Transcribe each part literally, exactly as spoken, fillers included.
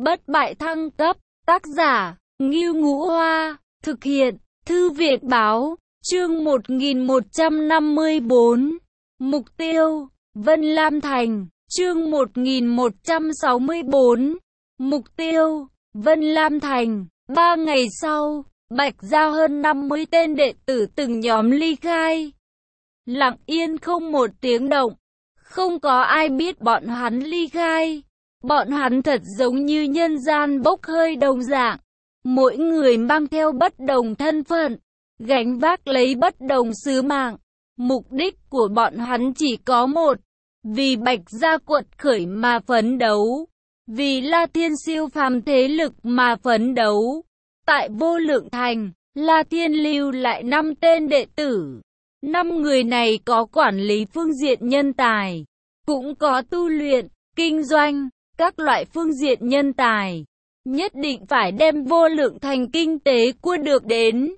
Bất bại thăng cấp, tác giả, Ngưu Ngũ Hoa, thực hiện, Thư viện Báo, chương một nghìn một trăm năm mươi bốn. Mục tiêu, Vân Lam Thành, chương một nghìn một trăm sáu mươi bốn. Mục tiêu, Vân Lam Thành. Ba ngày sau, Bạch Giao hơn năm mươi tên đệ tử từng nhóm ly khai. Lặng yên không một tiếng động, không có ai biết bọn hắn ly khai. Bọn hắn thật giống như nhân gian bốc hơi đồng dạng. Mỗi người mang theo bất đồng thân phận, gánh vác lấy bất đồng sứ mạng. Mục đích của bọn hắn chỉ có một, vì Bạch Gia quật khởi mà phấn đấu, vì La Thiên siêu phàm thế lực mà phấn đấu. Tại Vô Lượng Thành, La Thiên lưu lại năm tên đệ tử. Năm người này có quản lý phương diện nhân tài, cũng có tu luyện, kinh doanh, các loại phương diện nhân tài. Nhất định phải đem Vô Lượng Thành kinh tế cua được đến.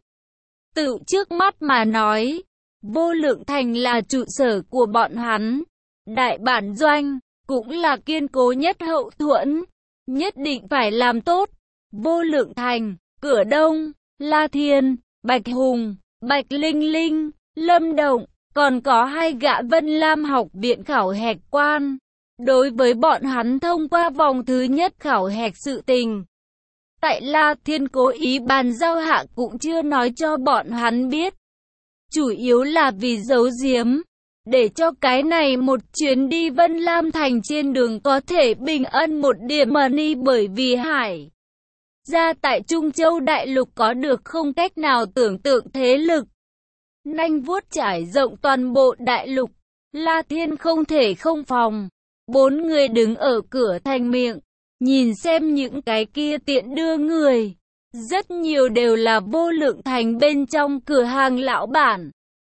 Tự trước mắt mà nói, Vô Lượng Thành là trụ sở của bọn hắn. Đại bản doanh, cũng là kiên cố nhất hậu thuẫn. Nhất định phải làm tốt. Vô Lượng Thành, Cửa Đông, La Thiên, Bạch Hùng, Bạch Linh Linh, Lâm Động, còn có hai gã Vân Lam học viện khảo hạch quan. Đối với bọn hắn thông qua vòng thứ nhất khảo hạch sự tình, tại La Thiên cố ý bàn giao hạ cũng chưa nói cho bọn hắn biết. Chủ yếu là vì giấu giếm, để cho cái này một chuyến đi Vân Lam Thành trên đường có thể bình ân một điểm money, bởi vì Hải Gia tại Trung Châu Đại Lục có được không cách nào tưởng tượng thế lực. Nanh vuốt trải rộng toàn bộ đại lục, La Thiên không thể không phòng. Bốn người đứng ở cửa thành miệng, nhìn xem những cái kia tiện đưa người. Rất nhiều đều là Vô Lượng Thành bên trong cửa hàng lão bản.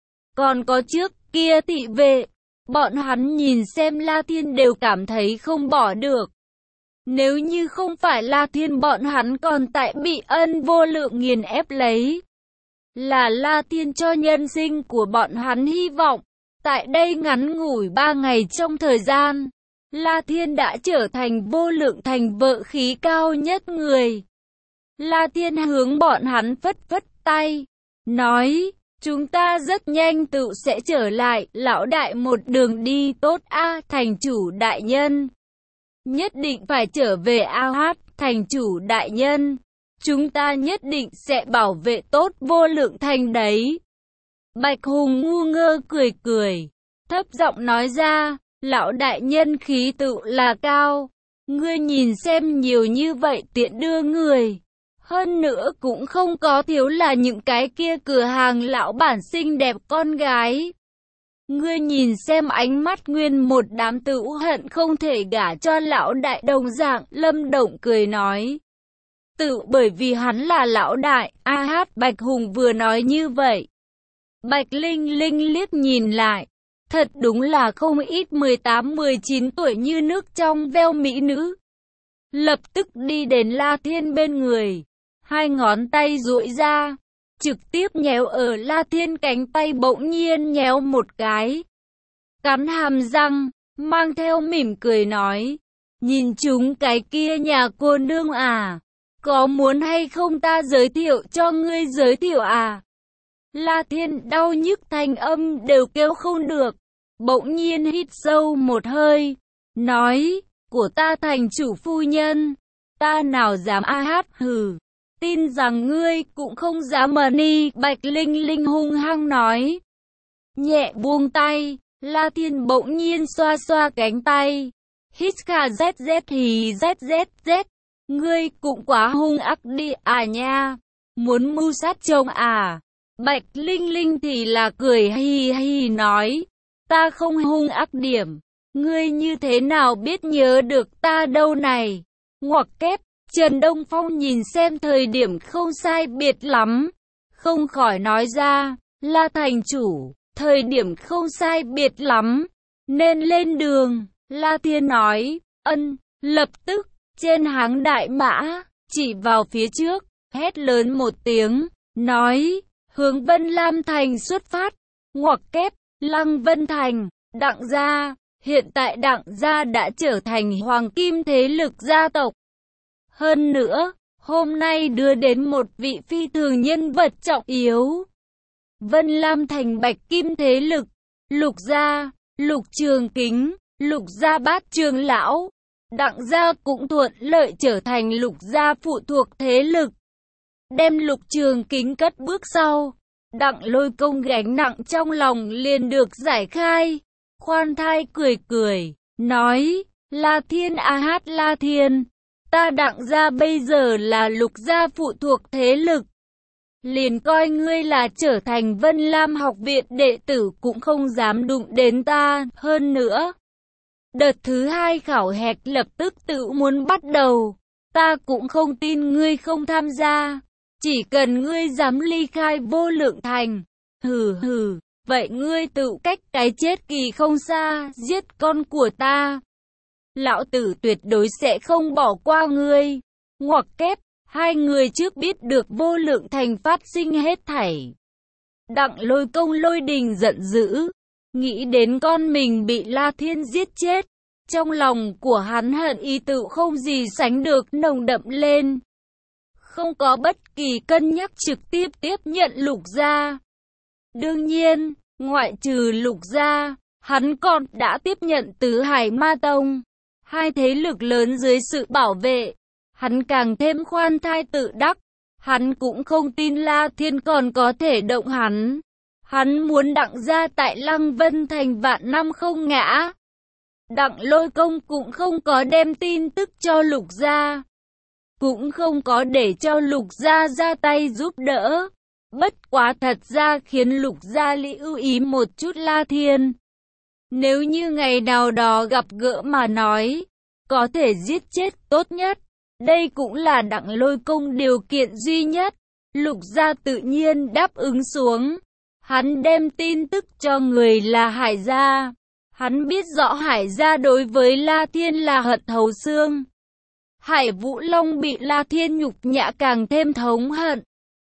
Còn có trước kia thị vệ, bọn hắn nhìn xem La Thiên đều cảm thấy không bỏ được. Nếu như không phải La Thiên, bọn hắn còn tại bị ân vô lượng nghiền ép lấy. Là La Thiên cho nhân sinh của bọn hắn hy vọng. Tại đây ngắn ngủi ba ngày trong thời gian, La Thiên đã trở thành Vô Lượng Thành vợ khí cao nhất người. La Thiên hướng bọn hắn phất phất tay, nói, chúng ta rất nhanh tự sẽ trở lại, lão đại một đường đi tốt a. Thành chủ đại nhân. Nhất định phải trở về a hát, thành chủ đại nhân. Chúng ta nhất định sẽ bảo vệ tốt Vô Lượng Thành đấy. Bạch Hùng ngu ngơ cười cười, thấp giọng nói ra, lão đại nhân khí tự là cao. Ngươi nhìn xem nhiều như vậy tiện đưa người. Hơn nữa cũng không có thiếu là những cái kia cửa hàng lão bản xinh đẹp con gái. Ngươi nhìn xem ánh mắt nguyên một đám tự hận không thể gả cho lão đại đồng dạng. Lâm Động cười nói, tự bởi vì hắn là lão đại. A hát, Bạch Hùng vừa nói như vậy. Bạch Linh Linh liếc nhìn lại, thật đúng là không ít mười tám mười chín tuổi như nước trong veo mỹ nữ. Lập tức đi đến La Thiên bên người, hai ngón tay duỗi ra, trực tiếp nhéo ở La Thiên cánh tay, bỗng nhiên nhéo một cái. Cắn hàm răng, mang theo mỉm cười nói, nhìn chúng cái kia nhà cô nương à, có muốn hay không ta giới thiệu cho ngươi giới thiệu à? La Thiên đau nhức thanh âm đều kêu không được, bỗng nhiên hít sâu một hơi, nói, của ta thành chủ phu nhân, ta nào dám a hát, hừ, tin rằng ngươi cũng không dám mờ ni. Bạch Linh Linh hung hăng nói, nhẹ buông tay. La Thiên bỗng nhiên xoa xoa cánh tay, hít kha zz thì zzz, ngươi cũng quá hung ác đi à nha, muốn mưu sát chồng à? Bạch Linh Linh thì là cười hi hi nói, ta không hung ác điểm, ngươi như thế nào biết nhớ được ta đâu này? Ngoặc kép. Trần Đông Phong nhìn xem thời điểm không sai biệt lắm, không khỏi nói ra, La thành chủ, thời điểm không sai biệt lắm, nên lên đường. La Thiên nói, ân, lập tức, trên háng đại mã, chỉ vào phía trước, hét lớn một tiếng, nói, hướng Vân Lam Thành xuất phát. Ngoặc kép, Lăng Vân Thành, Đặng gia, hiện tại Đặng gia đã trở thành hoàng kim thế lực gia tộc. Hơn nữa, hôm nay đưa đến một vị phi thường nhân vật trọng yếu. Vân Lam thành bạch kim thế lực, Lục gia, Lục Trường Kính, Lục gia bát trường lão, Đặng gia cũng thuận lợi trở thành Lục gia phụ thuộc thế lực. Đem Lục Trường Kính cất bước sau, Đặng Lôi Công gánh nặng trong lòng liền được giải khai. Khoan thai cười cười, nói, La Thiên a hát La Thiên, ta Đặng gia bây giờ là Lục gia phụ thuộc thế lực. Liền coi ngươi là trở thành Vân Lam học viện đệ tử cũng không dám đụng đến ta. Hơn nữa, đợt thứ hai khảo hạch lập tức tự muốn bắt đầu, ta cũng không tin ngươi không tham gia. Chỉ cần ngươi dám ly khai Vô Lượng Thành, hừ hừ, vậy ngươi tự cách cái chết kỳ không xa, giết con của ta. Lão tử tuyệt đối sẽ không bỏ qua ngươi. Ngoặc kép, hai người trước biết được Vô Lượng Thành phát sinh hết thảy. Đặng Lôi Công Lôi đình giận dữ, nghĩ đến con mình bị La Thiên giết chết. Trong lòng của hắn hận ý tự không gì sánh được nồng đậm lên. Không có bất kỳ cân nhắc trực tiếp tiếp nhận Lục gia. Đương nhiên, ngoại trừ Lục gia, hắn còn đã tiếp nhận Tứ Hải Ma Tông. Hai thế lực lớn dưới sự bảo vệ, hắn càng thêm khoan thai tự đắc. Hắn cũng không tin La Thiên còn có thể động hắn. Hắn muốn Đặng gia tại Lăng Vân Thành vạn năm không ngã. Đặng Lôi Công cũng không có đem tin tức cho Lục gia, cũng không có để cho Lục gia ra tay giúp đỡ. Bất quá thật ra khiến Lục gia lưu ý một chút La Thiên. Nếu như ngày nào đó gặp gỡ mà nói, có thể giết chết tốt nhất. Đây cũng là Đặng Lôi Công điều kiện duy nhất. Lục gia tự nhiên đáp ứng xuống. Hắn đem tin tức cho người là Hải gia. Hắn biết rõ Hải gia đối với La Thiên là hận thấu xương. Hải Vũ Long bị La Thiên nhục nhã càng thêm thống hận.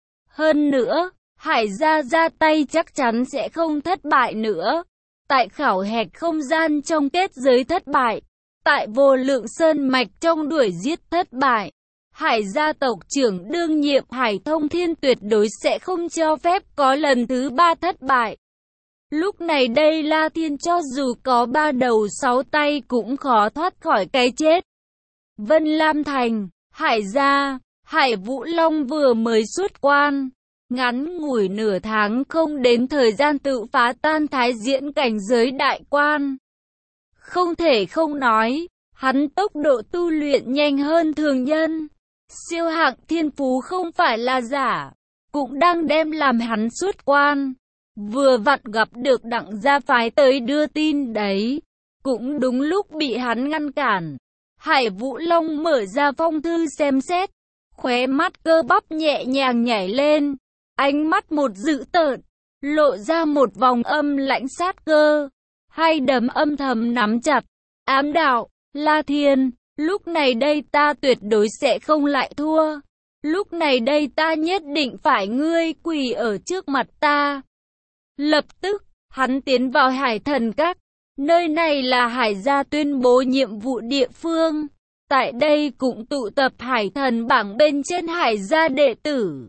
Hơn nữa, Hải gia ra tay chắc chắn sẽ không thất bại nữa. Tại khảo hạch không gian trong kết giới thất bại, tại Vô Lượng Sơn mạch trong đuổi giết thất bại, Hải gia tộc trưởng đương nhiệm Hải Thông Thiên tuyệt đối sẽ không cho phép có lần thứ ba thất bại. Lúc này đây La Thiên cho dù có ba đầu sáu tay cũng khó thoát khỏi cái chết. Vân Lam Thành, Hải gia, Hải Vũ Long vừa mới xuất quan. Ngắn ngủi nửa tháng không đến thời gian tự phá tan thái diễn cảnh giới đại quan. Không thể không nói, hắn tốc độ tu luyện nhanh hơn thường nhân. Siêu hạng thiên phú không phải là giả, cũng đang đem làm hắn xuất quan. Vừa vặn gặp được Đặng gia phái tới đưa tin đấy, cũng đúng lúc bị hắn ngăn cản. Hải Vũ Long mở ra phong thư xem xét, khóe mắt cơ bắp nhẹ nhàng nhảy lên, ánh mắt một dữ tợn, lộ ra một vòng âm lãnh sát cơ, hai đấm âm thầm nắm chặt, ám đạo, La Thiên, lúc này đây ta tuyệt đối sẽ không lại thua, lúc này đây ta nhất định phải ngươi quỳ ở trước mặt ta. Lập tức, hắn tiến vào Hải Thần Các. Nơi này là Hải gia tuyên bố nhiệm vụ địa phương. Tại đây cũng tụ tập Hải Thần bảng bên trên Hải gia đệ tử.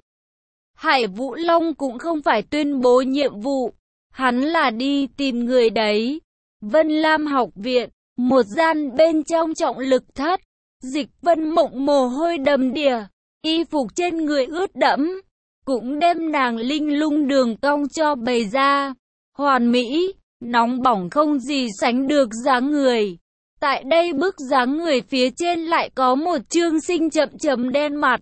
Hải Vũ Long cũng không phải tuyên bố nhiệm vụ, hắn là đi tìm người đấy. Vân Lam học viện, một gian bên trong trọng lực thất. Dịch Vân Mộng mồ hôi đầm đìa, y phục trên người ướt đẫm, cũng đem nàng linh lung đường cong cho bày ra. Hoàn mỹ, nóng bỏng không gì sánh được dáng người. Tại đây bức dáng người phía trên lại có một chương sinh chậm chậm đen mặt.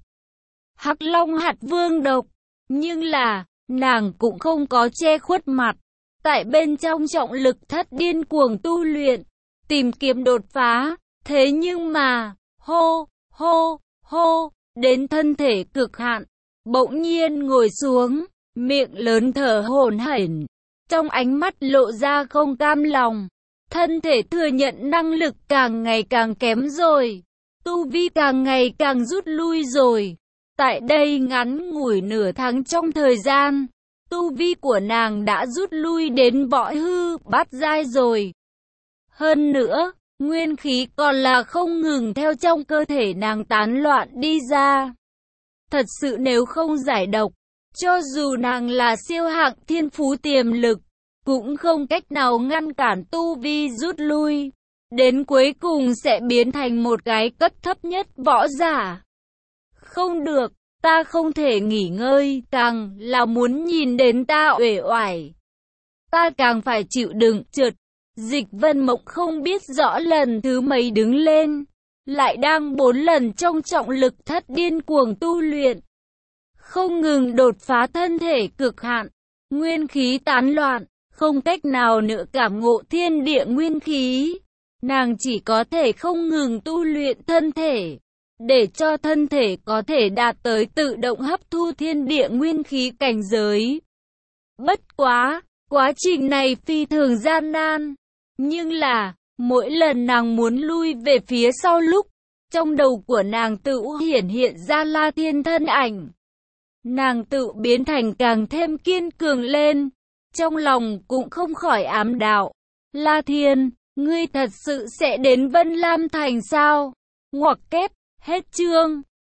Hắc Long hạt vương độc, nhưng là, nàng cũng không có che khuất mặt. Tại bên trong trọng lực thất điên cuồng tu luyện, tìm kiếm đột phá. Thế nhưng mà, hô, hô, hô, đến thân thể cực hạn, bỗng nhiên ngồi xuống, miệng lớn thở hổn hển, trong ánh mắt lộ ra không cam lòng. Thân thể thừa nhận năng lực càng ngày càng kém rồi, tu vi càng ngày càng rút lui rồi. Tại đây ngắn ngủi nửa tháng trong thời gian, tu vi của nàng đã rút lui đến võ hư bát giai rồi. Hơn nữa, Nguyên khí còn là không ngừng theo trong cơ thể nàng tán loạn đi ra. Thật sự nếu không giải độc, cho dù nàng là siêu hạng thiên phú tiềm lực, cũng không cách nào ngăn cản tu vi rút lui. Đến cuối cùng sẽ biến thành một cái cấp thấp nhất võ giả. Không được, ta không thể nghỉ ngơi, càng là muốn nhìn đến ta uể oải. Ta càng phải chịu đựng trượt. Dịch Vân Mộng không biết rõ lần thứ mấy đứng lên, lại đang bốn lần trong trọng lực thất điên cuồng tu luyện. Không ngừng đột phá thân thể cực hạn, nguyên khí tán loạn, không cách nào nữa cảm ngộ thiên địa nguyên khí. Nàng chỉ có thể không ngừng tu luyện thân thể, để cho thân thể có thể đạt tới tự động hấp thu thiên địa nguyên khí cảnh giới. Bất quá, quá trình này phi thường gian nan. Nhưng là, mỗi lần nàng muốn lui về phía sau lúc, trong đầu của nàng tự hiển hiện ra La Thiên thân ảnh. Nàng tự biến thành càng thêm kiên cường lên, trong lòng cũng không khỏi ám đạo. La Thiên, ngươi thật sự sẽ đến Vân Lam Thành sao? Ngoặc kép, hết chương.